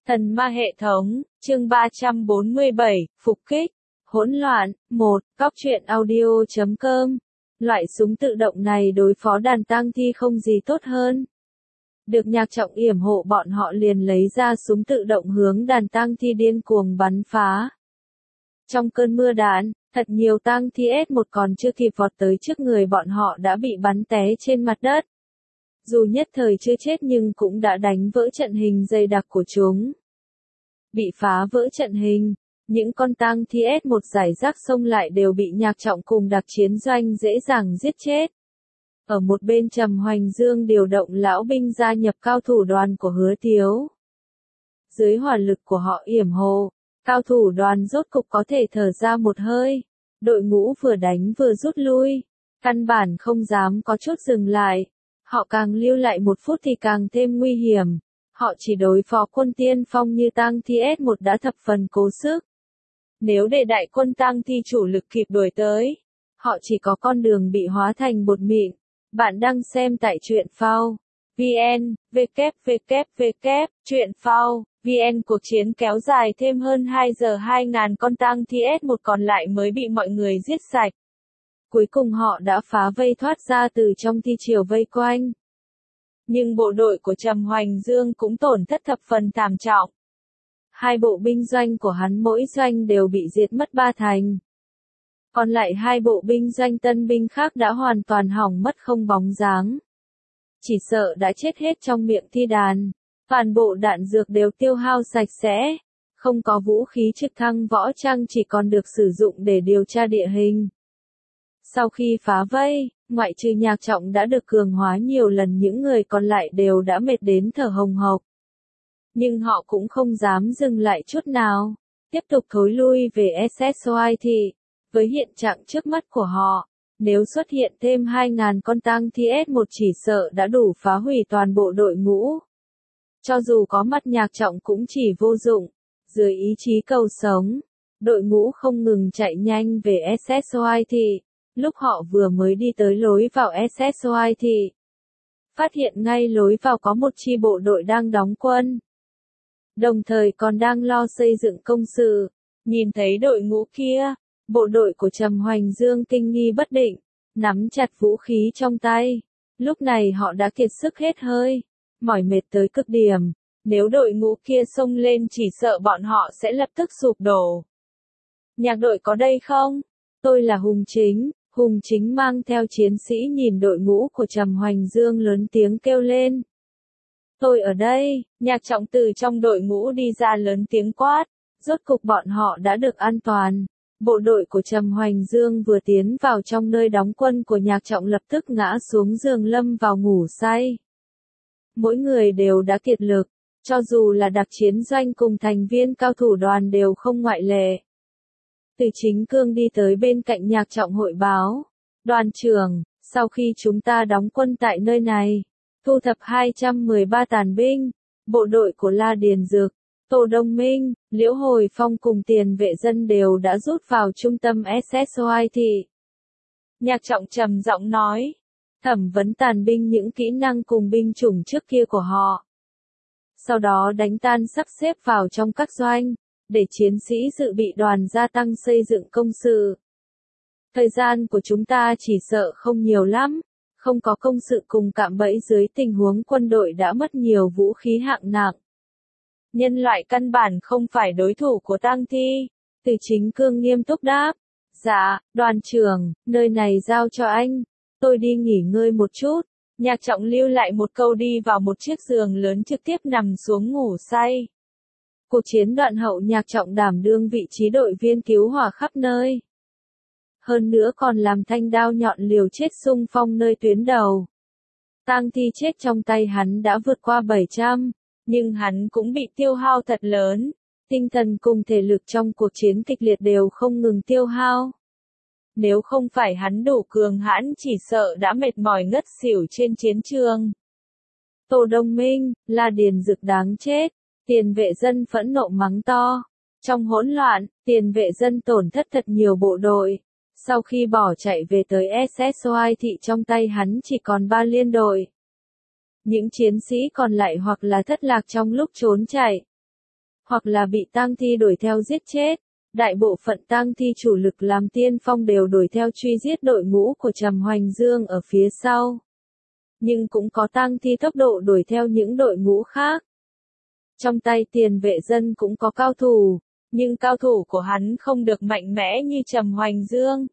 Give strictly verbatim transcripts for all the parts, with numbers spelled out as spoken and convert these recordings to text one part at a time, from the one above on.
Thần ma hệ thống, chương ba trăm bốn mươi bảy, phục kích, hỗn loạn, một, Cóc truyện audio chấm com. Loại súng tự động này đối phó đàn tang thi không gì tốt hơn. Được Nhạc Trọng yểm hộ, bọn họ liền lấy ra súng tự động hướng đàn tang thi điên cuồng bắn phá. Trong cơn mưa đạn, thật nhiều tang thi S một còn chưa kịp vọt tới trước người bọn họ đã bị bắn té trên mặt đất. Dù nhất thời chưa chết nhưng cũng đã đánh vỡ trận hình dày đặc của chúng. Bị phá vỡ trận hình, những con tang thi S một giải rác xông lại đều bị Nhạc Trọng cùng đặc chiến doanh dễ dàng giết chết. Ở một bên Trầm Hoành Dương điều động lão binh gia nhập cao thủ đoàn của Hứa Tiếu. Dưới hỏa lực của họ yểm hộ, cao thủ đoàn rốt cục có thể thở ra một hơi. Đội ngũ vừa đánh vừa rút lui, căn bản không dám có chút dừng lại. Họ càng lưu lại một phút thì càng thêm nguy hiểm. Họ chỉ đối phó quân tiên phong như tang thi S một đã thập phần cố sức. Nếu để đại quân tang thi chủ lực kịp đuổi tới, họ chỉ có con đường bị hóa thành bột mịn. Bạn đang xem tại truyện phao vn, www, truyện phao vn. Cuộc chiến kéo dài thêm hơn hai giờ, hai nghìn con tang thi S một còn lại mới bị mọi người giết sạch. Cuối cùng họ đã phá vây thoát ra từ trong thi triều vây quanh. Nhưng bộ đội của Trầm Hoành Dương cũng tổn thất thập phần thảm trọng. Hai bộ binh doanh của hắn mỗi doanh đều bị diệt mất ba thành. Còn lại hai bộ binh doanh tân binh khác đã hoàn toàn hỏng mất không bóng dáng. Chỉ sợ đã chết hết trong miệng thi đàn. Toàn bộ đạn dược đều tiêu hao sạch sẽ. Không có vũ khí trực thăng võ trang, chỉ còn được sử dụng để điều tra địa hình. Sau khi phá vây, ngoại trừ Nhạc Trọng đã được cường hóa nhiều lần, những người còn lại đều đã mệt đến thở hồng hộc. Nhưng họ cũng không dám dừng lại chút nào, tiếp tục thối lui về ét ét o i thị. Với hiện trạng trước mắt của họ, nếu xuất hiện thêm hai nghìn con tang thi S một chỉ sợ đã đủ phá hủy toàn bộ đội ngũ. Cho dù có mặt Nhạc Trọng cũng chỉ vô dụng. Dưới ý chí cầu sống, đội ngũ không ngừng chạy nhanh về ét ét o i thị. Lúc họ vừa mới đi tới lối vào ét ét o i thị, phát hiện ngay lối vào có một chi bộ đội đang đóng quân. Đồng thời còn đang lo xây dựng công sự. Nhìn thấy đội ngũ kia, bộ đội của Trầm Hoành Dương kinh nghi bất định, nắm chặt vũ khí trong tay. Lúc này họ đã kiệt sức hết hơi, mỏi mệt tới cực điểm. Nếu đội ngũ kia xông lên chỉ sợ bọn họ sẽ lập tức sụp đổ. Nhạc đội có đây không? Tôi là Hùng Chính. Hùng Chính mang theo chiến sĩ nhìn đội ngũ của Trầm Hoành Dương lớn tiếng kêu lên. Tôi ở đây. Nhạc Trọng từ trong đội ngũ đi ra lớn tiếng quát. Rốt cục bọn họ đã được an toàn. Bộ đội của Trầm Hoành Dương vừa tiến vào trong nơi đóng quân của Nhạc Trọng lập tức ngã xuống giường lâm vào ngủ say. Mỗi người đều đã kiệt lực, cho dù là đặc chiến doanh cùng thành viên cao thủ đoàn đều không ngoại lệ. Từ Chính Cương đi tới bên cạnh Nhạc Trọng hội báo. Đoàn trưởng, sau khi chúng ta đóng quân tại nơi này, thu thập hai trăm mười ba tàn binh, bộ đội của La Điền Dực, Tô Đông Minh, Liễu Hồi Phong cùng tiền vệ dân đều đã rút vào trung tâm ét ét o i thị. Nhạc Trọng trầm giọng nói, thẩm vấn tàn binh những kỹ năng cùng binh chủng trước kia của họ. Sau đó đánh tan sắp xếp vào trong các doanh, để chiến sĩ dự bị đoàn gia tăng xây dựng công sự. Thời gian của chúng ta chỉ sợ không nhiều lắm, không có công sự cùng cạm bẫy dưới tình huống quân đội đã mất nhiều vũ khí hạng nặng. Nhân loại căn bản không phải đối thủ của tang thi. Từ Chính Cương nghiêm túc đáp. Dạ, đoàn trưởng, nơi này giao cho anh. Tôi đi nghỉ ngơi một chút. Nhạc Trọng lưu lại một câu đi vào một chiếc giường lớn trực tiếp nằm xuống ngủ say. Cuộc chiến đoạn hậu Nhạc Trọng đảm đương vị trí đội viên cứu hỏa khắp nơi. Hơn nữa còn làm thanh đao nhọn liều chết xung phong nơi tuyến đầu. Tang thi chết trong tay hắn đã vượt qua bảy trăm, nhưng hắn cũng bị tiêu hao thật lớn. Tinh thần cùng thể lực trong cuộc chiến kịch liệt đều không ngừng tiêu hao. Nếu không phải hắn đủ cường hãn chỉ sợ đã mệt mỏi ngất xỉu trên chiến trường. Tô Đông Minh, La Điền Dực đáng chết. Tiền vệ dân phẫn nộ mắng to. Trong hỗn loạn, tiền vệ dân tổn thất thật nhiều bộ đội. Sau khi bỏ chạy về tới ét ét o i thị trong tay hắn chỉ còn ba liên đội. Những chiến sĩ còn lại hoặc là thất lạc trong lúc trốn chạy, hoặc là bị tang thi đuổi theo giết chết. Đại bộ phận tang thi chủ lực làm tiên phong đều đuổi theo truy giết đội ngũ của Trầm Hoành Dương ở phía sau. Nhưng cũng có tang thi tốc độ đuổi theo những đội ngũ khác. Trong tay Tiền Vệ Dân cũng có cao thủ, nhưng cao thủ của hắn không được mạnh mẽ như Trầm Hoành Dương.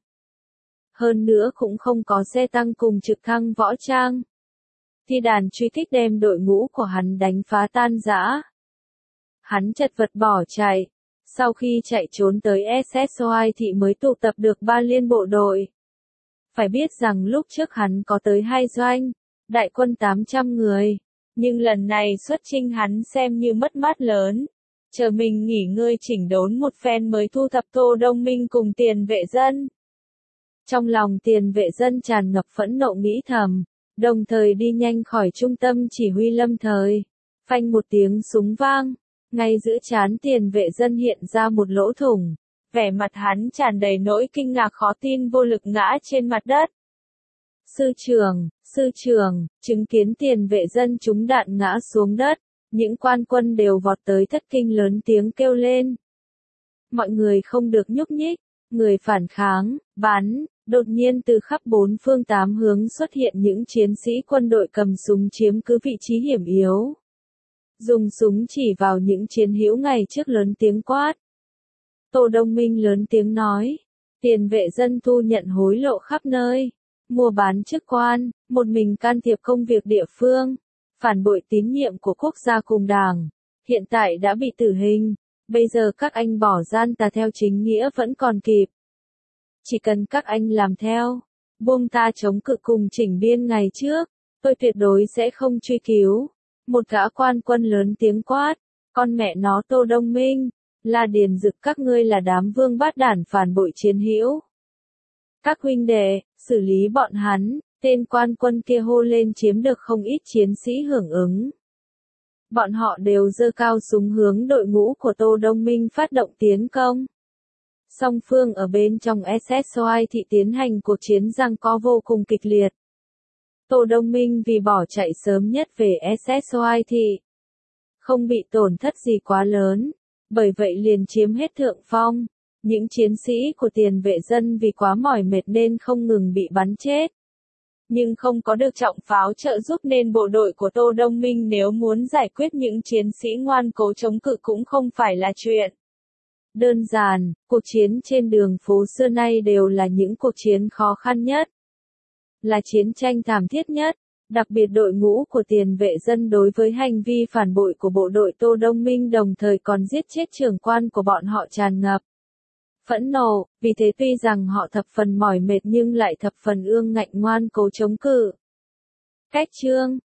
Hơn nữa cũng không có xe tăng cùng trực thăng võ trang. Thi đàn truy kích đem đội ngũ của hắn đánh phá tan rã. Hắn chật vật bỏ chạy. Sau khi chạy trốn tới ét ét o i thì mới tụ tập được ba liên bộ đội. Phải biết rằng lúc trước hắn có tới hai doanh, đại quân tám trăm người. Nhưng lần này xuất chinh hắn xem như mất mát lớn. Chờ mình nghỉ ngơi chỉnh đốn một phen mới thu thập Tô Đông Minh cùng Tiền Vệ Dân. Trong lòng Tiền Vệ Dân tràn ngập phẫn nộ nghĩ thầm, đồng thời đi nhanh khỏi trung tâm chỉ huy lâm thời. Phanh một tiếng súng vang, ngay giữa trán Tiền Vệ Dân hiện ra một lỗ thủng. Vẻ mặt hắn tràn đầy nỗi kinh ngạc khó tin vô lực ngã trên mặt đất. Sư trưởng, sư trưởng, chứng kiến Tiền Vệ Dân trúng đạn ngã xuống đất, những quan quân đều vọt tới thất kinh lớn tiếng kêu lên. Mọi người không được nhúc nhích, người phản kháng, bắn, đột nhiên từ khắp bốn phương tám hướng xuất hiện những chiến sĩ quân đội cầm súng chiếm cứ vị trí hiểm yếu. Dùng súng chỉ vào những chiến hữu ngày trước lớn tiếng quát. Tô Đông Minh lớn tiếng nói, Tiền Vệ Dân thu nhận hối lộ khắp nơi. Mua bán chức quan, một mình can thiệp công việc địa phương, phản bội tín nhiệm của quốc gia cùng đảng, hiện tại đã bị tử hình, bây giờ các anh bỏ gian tà theo chính nghĩa vẫn còn kịp. Chỉ cần các anh làm theo, buông ta chống cự cùng chỉnh biên ngày trước, tôi tuyệt đối sẽ không truy cứu. Một gã quan quân lớn tiếng quát, con mẹ nó Tô Đông Minh, La Điền Dực các ngươi là đám vương bát đản phản bội chiến hữu. Các huynh đệ, xử lý bọn hắn, tên quan quân kia hô lên chiếm được không ít chiến sĩ hưởng ứng. Bọn họ đều giơ cao súng hướng đội ngũ của Tô Đông Minh phát động tiến công. Song phương ở bên trong ét ét o i thị tiến hành cuộc chiến giằng co vô cùng kịch liệt. Tô Đông Minh vì bỏ chạy sớm nhất về ét ét o i thị, không bị tổn thất gì quá lớn, bởi vậy liền chiếm hết thượng phong. Những chiến sĩ của Tiền Vệ Dân vì quá mỏi mệt nên không ngừng bị bắn chết. Nhưng không có được trọng pháo trợ giúp nên bộ đội của Tô Đông Minh nếu muốn giải quyết những chiến sĩ ngoan cố chống cự cũng không phải là chuyện đơn giản. Cuộc chiến trên đường phố xưa nay đều là những cuộc chiến khó khăn nhất, là chiến tranh thảm thiết nhất. Đặc biệt đội ngũ của Tiền Vệ Dân đối với hành vi phản bội của bộ đội Tô Đông Minh đồng thời còn giết chết trưởng quan của bọn họ tràn ngập phẫn nộ, vì thế tuy rằng họ thập phần mỏi mệt nhưng lại thập phần ương ngạnh ngoan cố chống cự. Cách chương